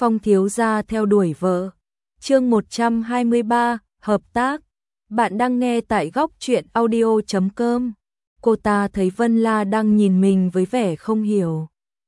Phong thiếu gia theo đuổi vợ. Chương 123, hợp tác. Bạn đang nghe tại góc truyện audio.com. Cô ta thấy Vân La đang nhìn mình với vẻ không hiểu,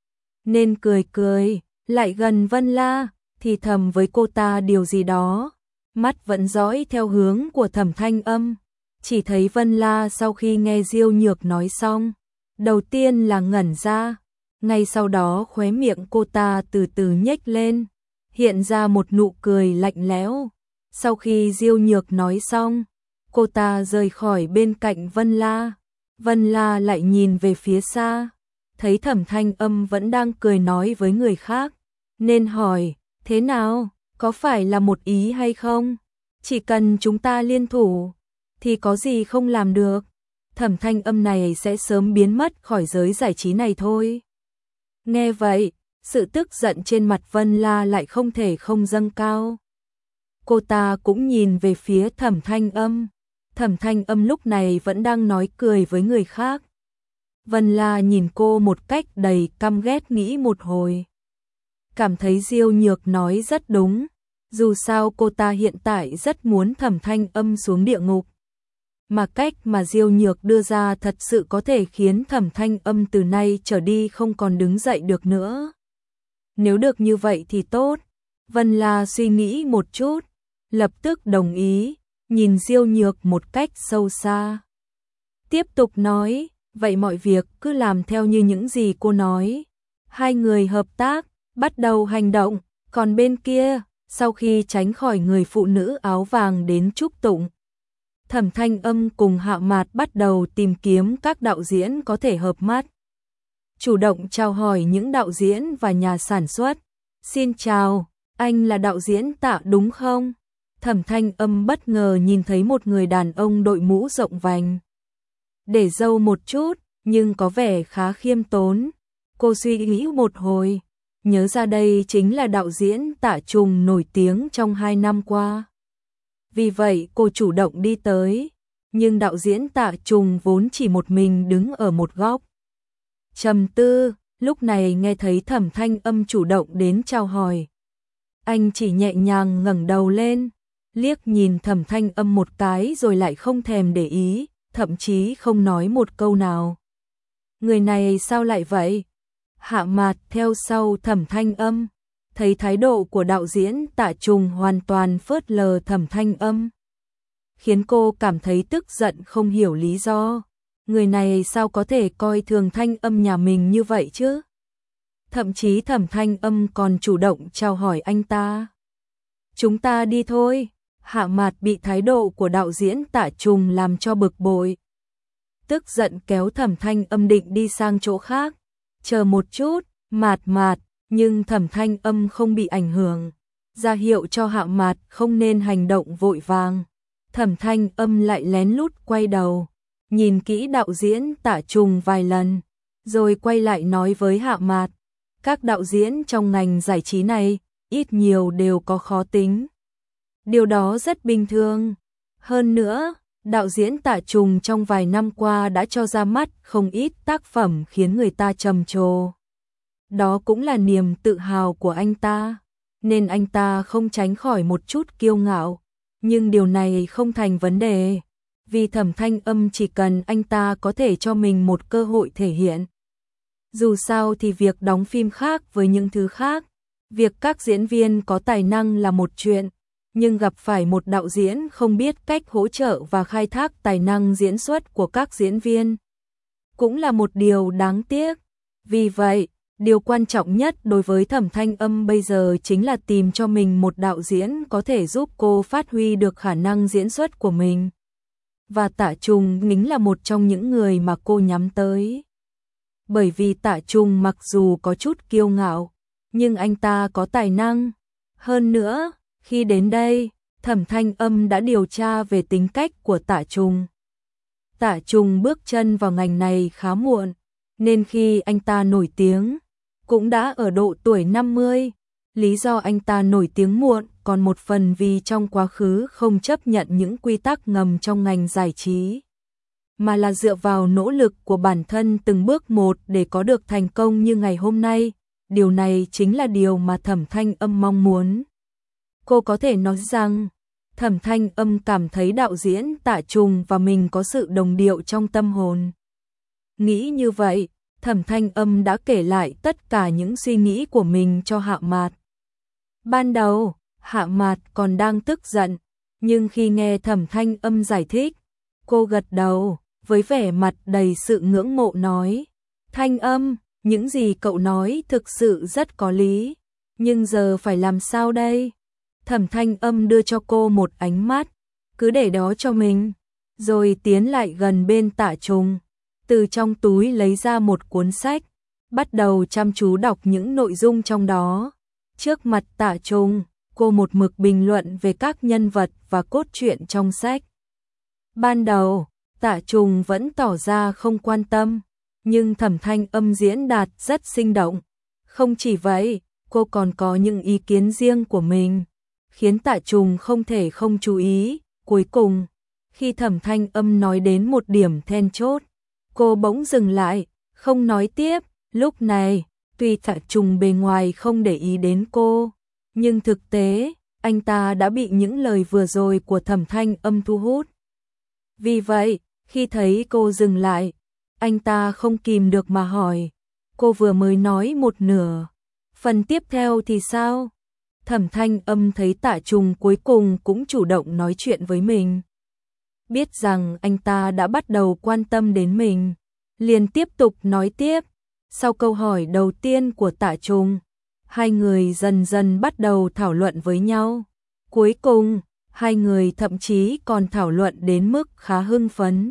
nên cười cười, lại gần Vân La, thì thầm với cô ta điều gì đó. Mắt vẫn dõi theo hướng của Thẩm Thanh Âm. Chỉ thấy Vân La sau khi nghe Diêu Nhược nói xong, đầu tiên là ngẩn ra, ngay sau đó khóe miệng cô ta từ từ nhếch lên, hiện ra một nụ cười lạnh lẽo. Sau khi Diêu Nhược nói xong, cô ta rời khỏi bên cạnh Vân La. Vân La lại nhìn về phía xa, thấy Thẩm Thanh Âm vẫn đang cười nói với người khác, nên hỏi, thế nào, có phải là một ý hay không? Chỉ cần chúng ta liên thủ, thì có gì không làm được. Thẩm Thanh Âm này sẽ sớm biến mất khỏi giới giải trí này thôi. Nghe vậy, sự tức giận trên mặt Vân La lại không thể không dâng cao. Cô ta cũng nhìn về phía Thẩm Thanh Âm. Thẩm Thanh Âm lúc này vẫn đang nói cười với người khác. Vân La nhìn cô một cách đầy căm ghét, nghĩ một hồi, cảm thấy Diêu Nhược nói rất đúng. Dù sao cô ta hiện tại rất muốn Thẩm Thanh Âm xuống địa ngục, mà cách mà Diêu Nhược đưa ra thật sự có thể khiến Thẩm Thanh Âm từ nay trở đi không còn đứng dậy được nữa. Nếu được như vậy thì tốt. Vân La suy nghĩ một chút, lập tức đồng ý, nhìn Diêu Nhược một cách sâu xa. Tiếp tục nói, vậy mọi việc cứ làm theo như những gì cô nói. Hai người hợp tác, bắt đầu hành động. Còn bên kia, sau khi tránh khỏi người phụ nữ áo vàng đến chúc tụng, Thẩm Thanh Âm cùng Hạ Mạt bắt đầu tìm kiếm các đạo diễn có thể hợp mắt. Chủ động chào hỏi những đạo diễn và nhà sản xuất. Xin chào, anh là đạo diễn Tạ đúng không? Thẩm Thanh Âm bất ngờ nhìn thấy một người đàn ông đội mũ rộng vành, để râu một chút, nhưng có vẻ khá khiêm tốn. Cô suy nghĩ một hồi, nhớ ra đây chính là đạo diễn Tạ Trùng nổi tiếng trong 2 năm qua. Vì vậy cô chủ động đi tới, nhưng đạo diễn Tạ Trùng vốn chỉ một mình đứng ở một góc trầm tư. Lúc này nghe thấy Thẩm Thanh Âm chủ động đến chào hỏi, anh chỉ nhẹ nhàng ngẩng đầu lên, liếc nhìn Thẩm Thanh Âm một cái rồi lại không thèm để ý, thậm chí không nói một câu nào. Người này sao lại vậy? Hạ Mạt theo sau Thẩm Thanh Âm, thấy thái độ của đạo diễn Tạ Trùng hoàn toàn phớt lờ Thẩm Thanh Âm, khiến cô cảm thấy tức giận không hiểu lý do. Người này sao có thể coi thường Thanh Âm nhà mình như vậy chứ? Thậm chí Thẩm Thanh Âm còn chủ động chào hỏi anh ta. Chúng ta đi thôi. Hạ Mạt bị thái độ của đạo diễn Tạ Trùng làm cho bực bội, tức giận kéo Thẩm Thanh Âm định đi sang chỗ khác. Chờ một chút, Mạt, nhưng Thẩm Thanh Âm không bị ảnh hưởng, ra hiệu cho Hạ Mạt không nên hành động vội vàng. Thẩm Thanh Âm lại lén lút quay đầu, nhìn kỹ đạo diễn Tạ Trùng vài lần, rồi quay lại nói với Hạ Mạt, các đạo diễn trong ngành giải trí này, ít nhiều đều có khó tính. Điều đó rất bình thường. Hơn nữa, đạo diễn Tạ Trùng trong vài năm qua đã cho ra mắt không ít tác phẩm khiến người ta trầm trồ. Đó cũng là niềm tự hào của anh ta, nên anh ta không tránh khỏi một chút kiêu ngạo. Nhưng điều này không thành vấn đề, vì Thẩm Thanh Âm chỉ cần anh ta có thể cho mình một cơ hội thể hiện. Dù sao thì việc đóng phim khác với những thứ khác, việc các diễn viên có tài năng là một chuyện, nhưng gặp phải một đạo diễn không biết cách hỗ trợ và khai thác tài năng diễn xuất của các diễn viên cũng là một điều đáng tiếc. Vì vậy, điều quan trọng nhất đối với Thẩm Thanh Âm bây giờ chính là tìm cho mình một đạo diễn có thể giúp cô phát huy được khả năng diễn xuất của mình. Và Tạ Trùng chính là một trong những người mà cô nhắm tới. Bởi vì Tạ Trùng mặc dù có chút kiêu ngạo, nhưng anh ta có tài năng. Hơn nữa, khi đến đây, Thẩm Thanh Âm đã điều tra về tính cách của Tạ Trùng. Tạ Trùng bước chân vào ngành này khá muộn, nên khi anh ta nổi tiếng, cũng đã ở độ tuổi 50. Lý do anh ta nổi tiếng muộn còn một phần vì trong quá khứ không chấp nhận những quy tắc ngầm trong ngành giải trí, mà là dựa vào nỗ lực của bản thân từng bước một để có được thành công như ngày hôm nay. điều này chính là điều mà Thẩm Thanh Âm mong muốn. Cô có thể nói rằng, Thẩm Thanh Âm cảm thấy đạo diễn Tạ Trùng và mình có sự đồng điệu trong tâm hồn. Nghĩ như vậy, Thẩm Thanh Âm đã kể lại tất cả những suy nghĩ của mình cho Hạ Mạt. Ban đầu, Hạ Mạt còn đang tức giận, nhưng khi nghe Thẩm Thanh Âm giải thích, cô gật đầu, với vẻ mặt đầy sự ngưỡng mộ nói, Thanh Âm, những gì cậu nói thực sự rất có lý, nhưng giờ phải làm sao đây? Thẩm Thanh Âm đưa cho cô một ánh mắt, cứ để đó cho mình, rồi tiến lại gần bên Tạ Trùng, từ trong túi lấy ra một cuốn sách, bắt đầu chăm chú đọc những nội dung trong đó. Trước mặt Tạ Trùng, cô một mực bình luận về các nhân vật và cốt truyện trong sách. Ban đầu, Tạ Trùng vẫn tỏ ra không quan tâm, nhưng Thẩm Thanh Âm diễn đạt rất sinh động. Không chỉ vậy, cô còn có những ý kiến riêng của mình, khiến Tạ Trùng không thể không chú ý. Cuối cùng, khi Thẩm Thanh Âm nói đến một điểm then chốt, cô bỗng dừng lại, không nói tiếp. Lúc này, tuy Tạ Trùng bề ngoài không để ý đến cô, nhưng thực tế, anh ta đã bị những lời vừa rồi của Thẩm Thanh Âm thu hút. Vì vậy, khi thấy cô dừng lại, anh ta không kìm được mà hỏi, cô vừa mới nói một nửa, phần tiếp theo thì sao? Thẩm Thanh Âm thấy Tạ Trùng cuối cùng cũng chủ động nói chuyện với mình. Biết rằng anh ta đã bắt đầu quan tâm đến mình, liền tiếp tục nói tiếp. Sau câu hỏi đầu tiên của Tạ Trùng, hai người dần dần bắt đầu thảo luận với nhau. Cuối cùng, hai người thậm chí còn thảo luận đến mức khá hưng phấn.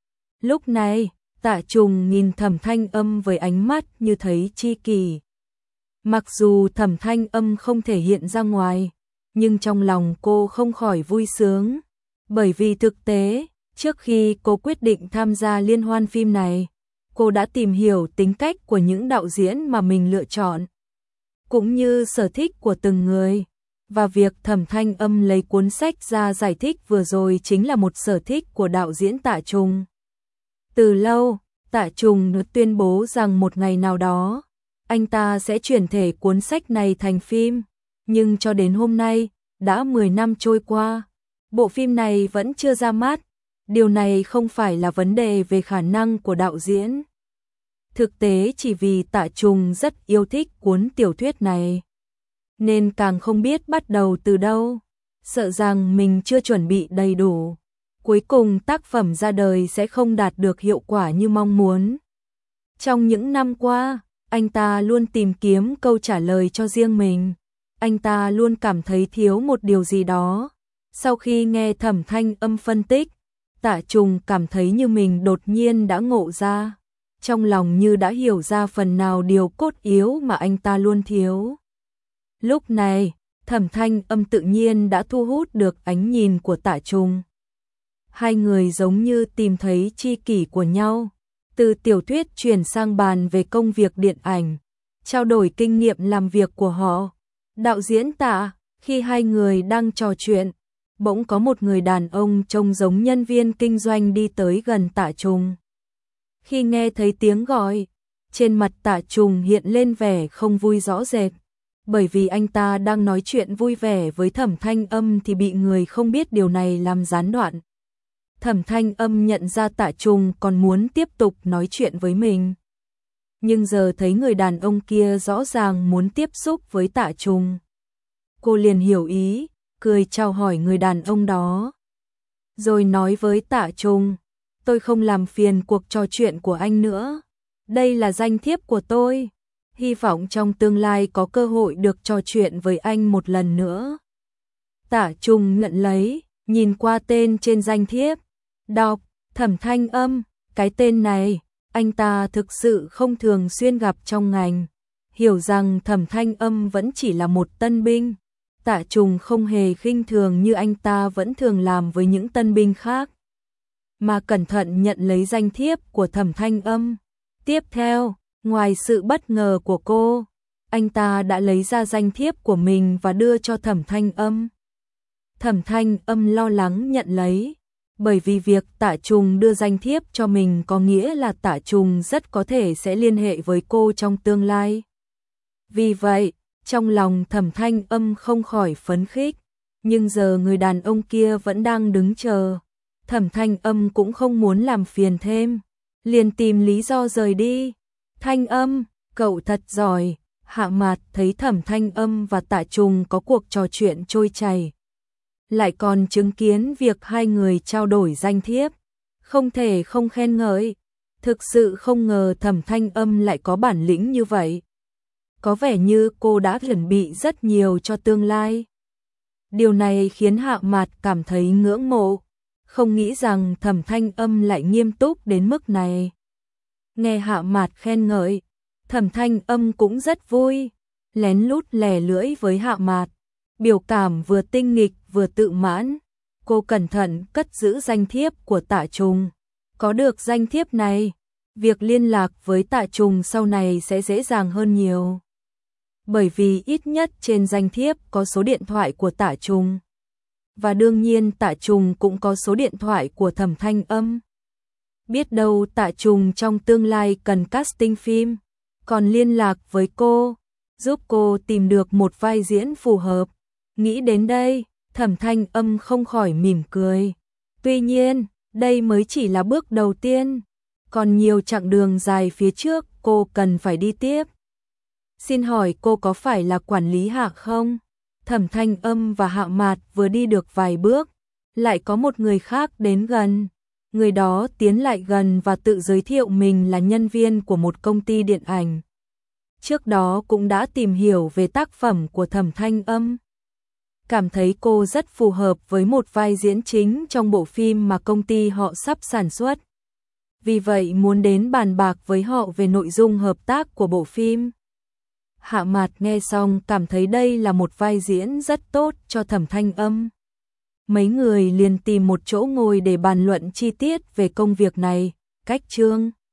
Lúc này, Tạ Trùng nhìn Thẩm Thanh Âm với ánh mắt như thấy tri kỷ. Mặc dù Thẩm Thanh Âm không thể hiện ra ngoài, nhưng trong lòng cô không khỏi vui sướng. Bởi vì thực tế, trước khi cô quyết định tham gia liên hoan phim này, cô đã tìm hiểu tính cách của những đạo diễn mà mình lựa chọn, cũng như sở thích của từng người. Và việc Thẩm Thanh Âm lấy cuốn sách ra giải thích vừa rồi chính là một sở thích của đạo diễn Tạ Trùng. Từ lâu, Tạ Trùng tuyên bố rằng một ngày nào đó, anh ta sẽ chuyển thể cuốn sách này thành phim. Nhưng cho đến hôm nay, đã 10 năm trôi qua, bộ phim này vẫn chưa ra mắt. Điều này không phải là vấn đề về khả năng của đạo diễn. Thực tế chỉ vì Tạ Trùng rất yêu thích cuốn tiểu thuyết này, nên càng không biết bắt đầu từ đâu, sợ rằng mình chưa chuẩn bị đầy đủ. Cuối cùng tác phẩm ra đời sẽ không đạt được hiệu quả như mong muốn. Trong những năm qua, anh ta luôn tìm kiếm câu trả lời cho riêng mình. Anh ta luôn cảm thấy thiếu một điều gì đó. Sau khi nghe Thẩm Thanh Âm phân tích, Tạ Trùng cảm thấy như mình đột nhiên đã ngộ ra. Trong lòng như đã hiểu ra phần nào điều cốt yếu mà anh ta luôn thiếu. Lúc này, Thẩm Thanh Âm tự nhiên đã thu hút được ánh nhìn của Tạ Trùng. Hai người giống như tìm thấy tri kỷ của nhau. Từ tiểu thuyết chuyển sang bàn về công việc điện ảnh, trao đổi kinh nghiệm làm việc của họ. Đạo diễn Tạ, khi hai người đang trò chuyện, bỗng có một người đàn ông trông giống nhân viên kinh doanh đi tới gần Tạ Trùng. Khi nghe thấy tiếng gọi, trên mặt Tạ Trùng hiện lên vẻ không vui rõ rệt, bởi vì anh ta đang nói chuyện vui vẻ với Thẩm Thanh Âm thì bị người không biết điều này làm gián đoạn. Thẩm Thanh Âm nhận ra Tạ Trùng còn muốn tiếp tục nói chuyện với mình. Nhưng giờ thấy người đàn ông kia rõ ràng muốn tiếp xúc với Tạ Trùng. Cô liền hiểu ý, cười chào hỏi người đàn ông đó. Rồi nói với Tạ Trùng, tôi không làm phiền cuộc trò chuyện của anh nữa. Đây là danh thiếp của tôi. Hy vọng trong tương lai có cơ hội được trò chuyện với anh một lần nữa. Tạ Trùng nhận lấy, nhìn qua tên trên danh thiếp. Đọc, Thẩm Thanh Âm, cái tên này, anh ta thực sự không thường xuyên gặp trong ngành. Hiểu rằng Thẩm Thanh Âm vẫn chỉ là một tân binh. Tạ Trùng không hề khinh thường như anh ta vẫn thường làm với những tân binh khác, mà cẩn thận nhận lấy danh thiếp của Thẩm Thanh Âm. Tiếp theo, ngoài sự bất ngờ của cô, anh ta đã lấy ra danh thiếp của mình và đưa cho Thẩm Thanh Âm. Thẩm Thanh Âm lo lắng nhận lấy, bởi vì việc Tạ Trùng đưa danh thiếp cho mình có nghĩa là Tạ Trùng rất có thể sẽ liên hệ với cô trong tương lai. Vì vậy, trong lòng Thẩm Thanh Âm không khỏi phấn khích, nhưng giờ người đàn ông kia vẫn đang đứng chờ. Thẩm Thanh Âm cũng không muốn làm phiền thêm, liền tìm lý do rời đi. Thanh Âm, cậu thật giỏi. Hạ Mạt thấy Thẩm Thanh Âm và Tạ Trùng có cuộc trò chuyện trôi chảy, lại còn chứng kiến việc hai người trao đổi danh thiếp, không thể không khen ngợi. Thực sự không ngờ Thẩm Thanh Âm lại có bản lĩnh như vậy. Có vẻ như cô đã chuẩn bị rất nhiều cho tương lai. Điều này khiến Hạ Mạt cảm thấy ngưỡng mộ, không nghĩ rằng Thẩm Thanh Âm lại nghiêm túc đến mức này. Nghe Hạ Mạt khen ngợi, Thẩm Thanh Âm cũng rất vui, lén lút lè lưỡi với Hạ Mạt, biểu cảm vừa tinh nghịch vừa tự mãn. Cô cẩn thận cất giữ danh thiếp của Tạ Trùng. Có được danh thiếp này, việc liên lạc với Tạ Trùng sau này sẽ dễ dàng hơn nhiều. Bởi vì ít nhất trên danh thiếp có số điện thoại của Tạ Trùng. Và đương nhiên Tạ Trùng cũng có số điện thoại của Thẩm Thanh Âm. Biết đâu Tạ Trùng trong tương lai cần casting phim, còn liên lạc với cô, giúp cô tìm được một vai diễn phù hợp. Nghĩ đến đây, Thẩm Thanh Âm không khỏi mỉm cười. Tuy nhiên, đây mới chỉ là bước đầu tiên, còn nhiều chặng đường dài phía trước cô cần phải đi tiếp. Xin hỏi cô có phải là quản lý Hạ không? Thẩm Thanh Âm và Hạ Mạt vừa đi được vài bước, lại có một người khác đến gần. Người đó tiến lại gần và tự giới thiệu mình là nhân viên của một công ty điện ảnh. Trước đó cũng đã tìm hiểu về tác phẩm của Thẩm Thanh Âm. Cảm thấy cô rất phù hợp với một vai diễn chính trong bộ phim mà công ty họ sắp sản xuất. Vì vậy muốn đến bàn bạc với họ về nội dung hợp tác của bộ phim. Hạ Mạt nghe xong cảm thấy đây là một vai diễn rất tốt cho Thẩm Thanh Âm. Mấy người liền tìm một chỗ ngồi để bàn luận chi tiết về công việc này. Cách chương